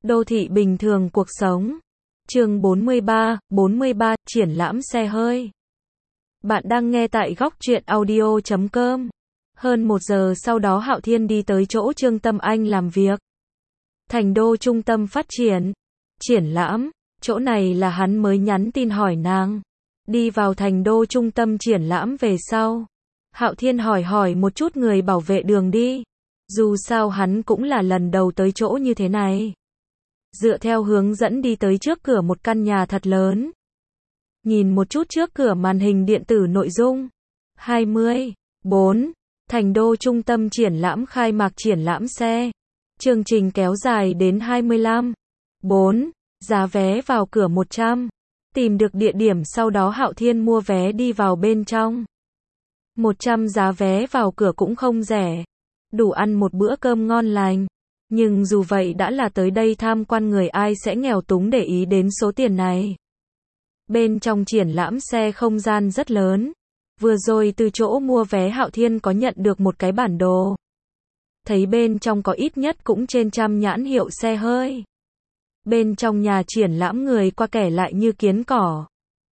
Đô thị bình thường cuộc sống. Chương 43, triển lãm xe hơi. Bạn đang nghe tại góc truyện audio.com. Hơn 1 giờ sau đó Hạo Thiên đi tới chỗ Trương Tâm Anh làm việc. Thành đô trung tâm phát triển. Triển lãm. Chỗ này là hắn mới nhắn tin hỏi nàng. Đi vào thành đô trung tâm triển lãm về sau. Hạo Thiên hỏi một chút người bảo vệ đường đi. Dù sao hắn cũng là lần đầu tới chỗ như thế này. Dựa theo hướng dẫn đi tới trước cửa một căn nhà thật lớn. Nhìn một chút trước cửa màn hình điện tử nội dung. 24. Thành đô trung tâm triển lãm khai mạc triển lãm xe. Chương trình kéo dài đến 25. Giá vé vào cửa 100. Tìm được địa điểm sau đó Hạo Thiên mua vé đi vào bên trong. 100 giá vé vào cửa cũng không rẻ. Đủ ăn một bữa cơm ngon lành. Nhưng dù vậy đã là tới đây tham quan, người ai sẽ nghèo túng để ý đến số tiền này. Bên trong triển lãm xe không gian rất lớn. Vừa rồi từ chỗ mua vé Hạo Thiên có nhận được một cái bản đồ. Thấy bên trong có ít nhất cũng trên 100 nhãn hiệu xe hơi. Bên trong nhà triển lãm người qua kẻ lại như kiến cỏ.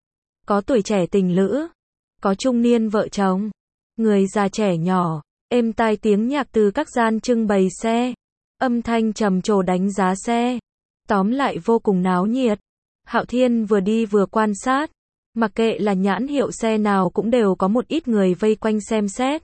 Có tuổi trẻ tình lữ. Có trung niên vợ chồng. Người già trẻ nhỏ. Êm tai tiếng nhạc từ các gian trưng bày xe. Âm thanh trầm trồ đánh giá xe. Tóm lại vô cùng náo nhiệt. Hạo Thiên vừa đi vừa quan sát. Mặc kệ là nhãn hiệu xe nào cũng đều có một ít người vây quanh xem xét.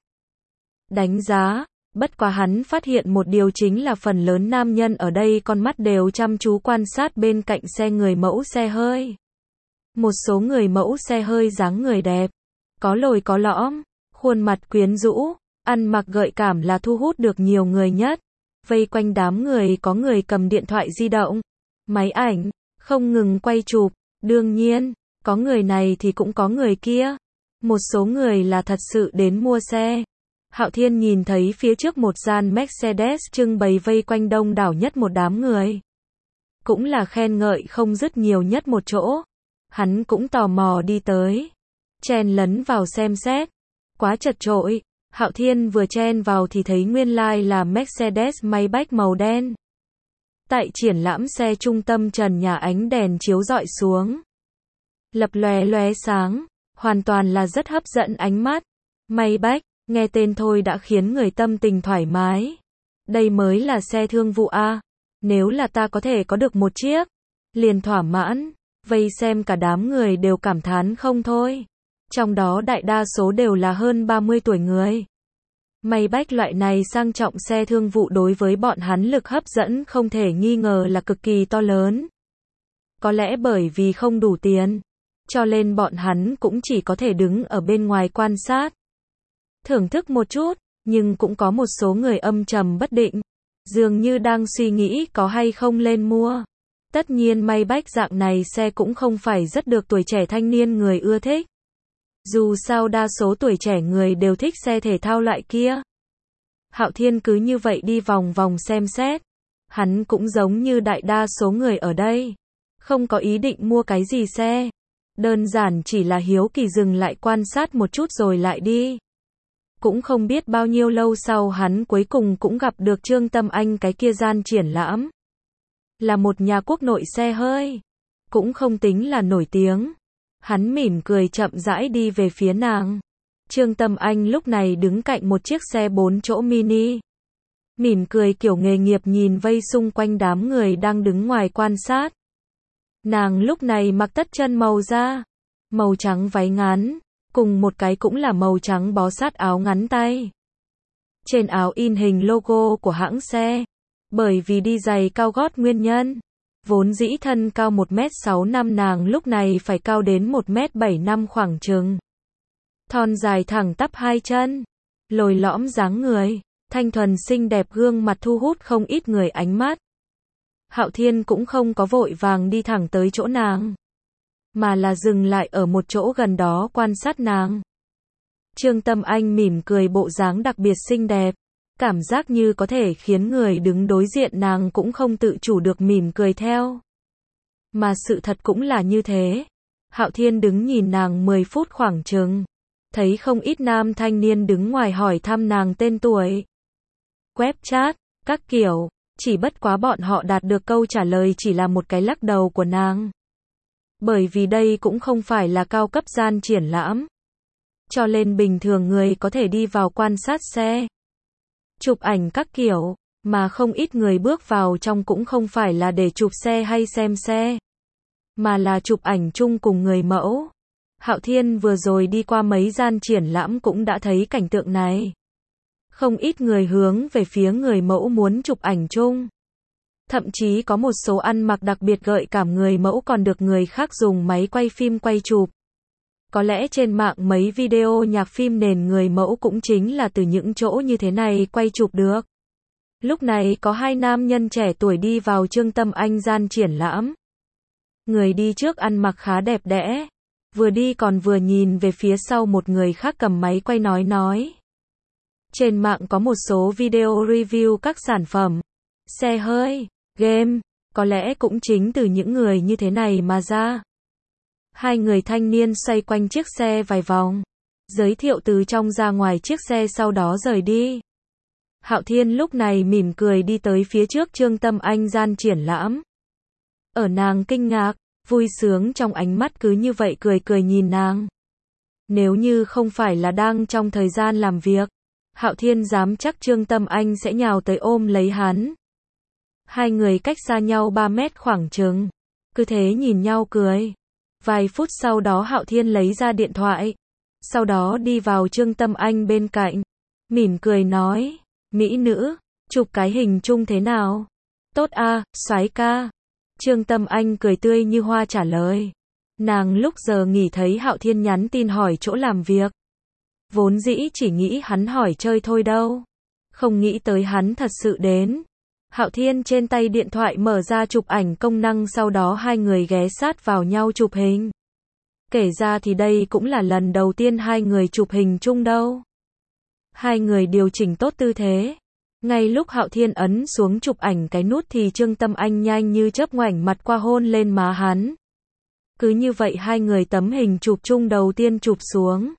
Đánh giá. Bất quá hắn phát hiện một điều chính là phần lớn nam nhân ở đây con mắt đều chăm chú quan sát bên cạnh xe người mẫu xe hơi. Một số người mẫu xe hơi dáng người đẹp. Có lồi có lõm. Khuôn mặt quyến rũ. Ăn mặc gợi cảm là thu hút được nhiều người nhất. Vây quanh đám người có người cầm điện thoại di động, máy ảnh, không ngừng quay chụp. Đương nhiên, có người này thì cũng có người kia. Một số người là thật sự đến mua xe. Hạo Thiên nhìn thấy phía trước một gian Mercedes trưng bày vây quanh đông đảo nhất một đám người. Cũng là khen ngợi không dứt nhiều nhất một chỗ. Hắn cũng tò mò đi tới. Chen lấn vào xem xét. Quá chật chội. Hạo Thiên vừa chen vào thì thấy nguyên lai là Mercedes Maybach màu đen. Tại triển lãm xe trung tâm trần nhà ánh đèn chiếu rọi xuống. Lập lòe lóe sáng, hoàn toàn là rất hấp dẫn ánh mắt. Maybach, nghe tên thôi đã khiến người tâm tình thoải mái. Đây mới là xe thương vụ a. Nếu là ta có thể có được một chiếc, liền thỏa mãn. Vây xem cả đám người đều cảm thán không thôi. Trong đó đại đa số đều là hơn 30 tuổi người. Maybach loại này sang trọng xe thương vụ đối với bọn hắn lực hấp dẫn không thể nghi ngờ là cực kỳ to lớn. Có lẽ bởi vì không đủ tiền, cho nên bọn hắn cũng chỉ có thể đứng ở bên ngoài quan sát. Thưởng thức một chút, nhưng cũng có một số người âm trầm bất định. Dường như đang suy nghĩ có hay không lên mua. Tất nhiên Maybach dạng này xe cũng không phải rất được tuổi trẻ thanh niên người ưa thích. Dù sao đa số tuổi trẻ người đều thích xe thể thao loại kia. Hạo Thiên cứ như vậy đi vòng vòng xem xét. Hắn cũng giống như đại đa số người ở đây. Không có ý định mua cái gì xe. Đơn giản chỉ là hiếu kỳ dừng lại quan sát một chút rồi lại đi. Cũng không biết bao nhiêu lâu sau hắn cuối cùng cũng gặp được Trương Tâm Anh cái kia gian triển lãm. Là một nhà quốc nội xe hơi. Cũng không tính là nổi tiếng. Hắn mỉm cười chậm rãi đi về phía nàng. Trương Tâm Anh lúc này đứng cạnh một chiếc xe 4 chỗ mini. Mỉm cười kiểu nghề nghiệp nhìn vây xung quanh đám người đang đứng ngoài quan sát. Nàng lúc này mặc tất chân màu da, màu trắng váy ngắn, cùng một cái cũng là màu trắng bó sát áo ngắn tay. Trên áo in hình logo của hãng xe. Bởi vì đi giày cao gót nguyên nhân. Vốn dĩ thân cao 1m65 nàng lúc này phải cao đến 1m75 khoảng chừng. Thon dài thẳng tắp hai chân. Lồi lõm dáng người. Thanh thuần xinh đẹp gương mặt thu hút không ít người ánh mắt. Hạo Thiên cũng không có vội vàng đi thẳng tới chỗ nàng. Mà là dừng lại ở một chỗ gần đó quan sát nàng. Trương Tâm Anh mỉm cười bộ dáng đặc biệt xinh đẹp. Cảm giác như có thể khiến người đứng đối diện nàng cũng không tự chủ được mỉm cười theo. Mà sự thật cũng là như thế. Hạo Thiên đứng nhìn nàng 10 phút khoảng chừng. Thấy không ít nam thanh niên đứng ngoài hỏi thăm nàng tên tuổi. Web chat, các kiểu. Chỉ bất quá bọn họ đạt được câu trả lời chỉ là một cái lắc đầu của nàng. Bởi vì đây cũng không phải là cao cấp gian triển lãm. Cho nên bình thường người có thể đi vào quan sát xe, chụp ảnh các kiểu, mà không ít người bước vào trong cũng không phải là để chụp xe hay xem xe, mà là chụp ảnh chung cùng người mẫu. Hạo Thiên vừa rồi đi qua mấy gian triển lãm cũng đã thấy cảnh tượng này. Không ít người hướng về phía người mẫu muốn chụp ảnh chung. Thậm chí có một số ăn mặc đặc biệt gợi cảm người mẫu còn được người khác dùng máy quay phim quay chụp. Có lẽ trên mạng mấy video nhạc phim nền người mẫu cũng chính là từ những chỗ như thế này quay chụp được. Lúc này có hai nam nhân trẻ tuổi đi vào Trương Tâm Anh gian triển lãm. Người đi trước ăn mặc khá đẹp đẽ, vừa đi còn vừa nhìn về phía sau một người khác cầm máy quay nói. Trên mạng có một số video review các sản phẩm, xe hơi, game, có lẽ cũng chính từ những người như thế này mà ra. Hai người thanh niên xoay quanh chiếc xe vài vòng, giới thiệu từ trong ra ngoài chiếc xe sau đó rời đi. Hạo Thiên lúc này mỉm cười đi tới phía trước Trương Tâm Anh gian triển lãm. Ở nàng kinh ngạc, vui sướng trong ánh mắt cứ như vậy cười nhìn nàng. Nếu như không phải là đang trong thời gian làm việc, Hạo Thiên dám chắc Trương Tâm Anh sẽ nhào tới ôm lấy hắn. Hai người cách xa nhau 3 mét khoảng chừng, cứ thế nhìn nhau cười. Vài phút sau đó Hạo Thiên lấy ra điện thoại, sau đó đi vào Trương Tâm Anh bên cạnh, mỉm cười nói, mỹ nữ, chụp cái hình chung thế nào? Tốt a, soái ca. Trương Tâm Anh cười tươi như hoa trả lời. Nàng lúc giờ nghỉ thấy Hạo Thiên nhắn tin hỏi chỗ làm việc. Vốn dĩ chỉ nghĩ hắn hỏi chơi thôi đâu. Không nghĩ tới hắn thật sự đến. Hạo Thiên trên tay điện thoại mở ra chụp ảnh công năng sau đó hai người ghé sát vào nhau chụp hình. Kể ra thì đây cũng là lần đầu tiên hai người chụp hình chung đâu. Hai người điều chỉnh tốt tư thế. Ngay lúc Hạo Thiên ấn xuống chụp ảnh cái nút thì Trương Tâm Anh nhanh như chớp ngoảnh mặt qua hôn lên má hắn. Cứ như vậy hai người tấm hình chụp chung đầu tiên chụp xuống.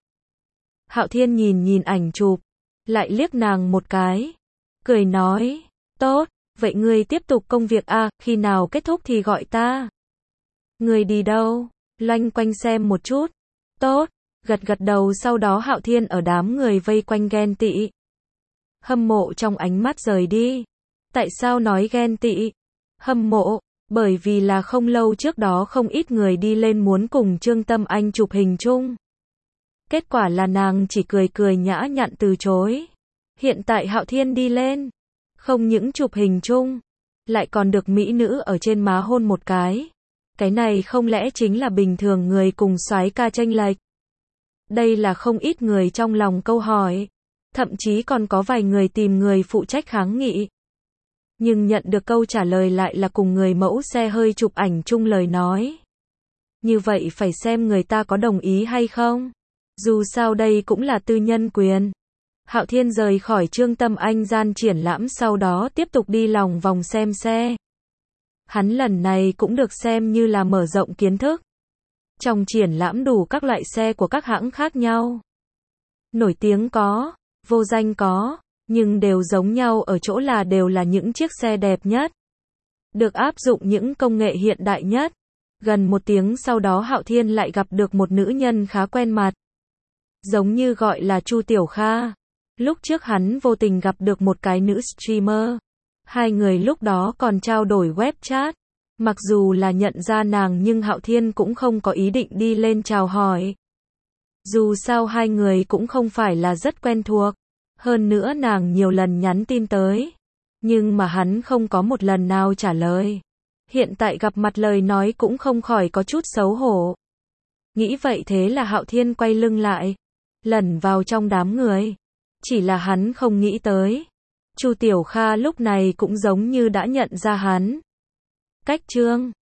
Hạo Thiên nhìn ảnh chụp, lại liếc nàng một cái, cười nói, tốt, vậy ngươi tiếp tục công việc a, khi nào kết thúc thì gọi ta. Ngươi đi đâu? Loanh quanh xem một chút. Tốt, gật đầu sau đó Hạo Thiên ở đám người vây quanh ghen tị. Hâm mộ trong ánh mắt rời đi. Tại sao nói ghen tị? Hâm mộ, bởi vì là không lâu trước đó không ít người đi lên muốn cùng Trương Tâm Anh chụp hình chung. Kết quả là nàng chỉ cười nhã nhặn từ chối. Hiện tại Hạo Thiên đi lên, không những chụp hình chung, lại còn được mỹ nữ ở trên má hôn một cái. Cái này không lẽ chính là bình thường người cùng soái ca chênh lệch? Đây là không ít người trong lòng câu hỏi. Thậm chí còn có vài người tìm người phụ trách kháng nghị. Nhưng nhận được câu trả lời lại là cùng người mẫu xe hơi chụp ảnh chung lời nói. Như vậy phải xem người ta có đồng ý hay không. Dù sao đây cũng là tư nhân quyền. Hạo Thiên rời khỏi Trương Tâm Anh gian triển lãm sau đó tiếp tục đi lòng vòng xem xe. Hắn lần này cũng được xem như là mở rộng kiến thức. Trong triển lãm đủ các loại xe của các hãng khác nhau. Nổi tiếng có, vô danh có, nhưng đều giống nhau ở chỗ là đều là những chiếc xe đẹp nhất. Được áp dụng những công nghệ hiện đại nhất. Gần 1 tiếng sau đó Hạo Thiên lại gặp được một nữ nhân khá quen mặt. Giống như gọi là Chu Tiểu Kha. Lúc trước hắn vô tình gặp được một cái nữ streamer. Hai người lúc đó còn trao đổi web chat. Mặc dù là nhận ra nàng nhưng Hạo Thiên cũng không có ý định đi lên chào hỏi. Dù sao hai người cũng không phải là rất quen thuộc. Hơn nữa nàng nhiều lần nhắn tin tới. Nhưng mà hắn không có một lần nào trả lời. Hiện tại gặp mặt lời nói cũng không khỏi có chút xấu hổ. Nghĩ vậy thế là Hạo Thiên quay lưng lại. Lẩn vào trong đám người. Chỉ là hắn không nghĩ tới. Chu Tiểu Kha lúc này cũng giống như đã nhận ra hắn. Cách Trương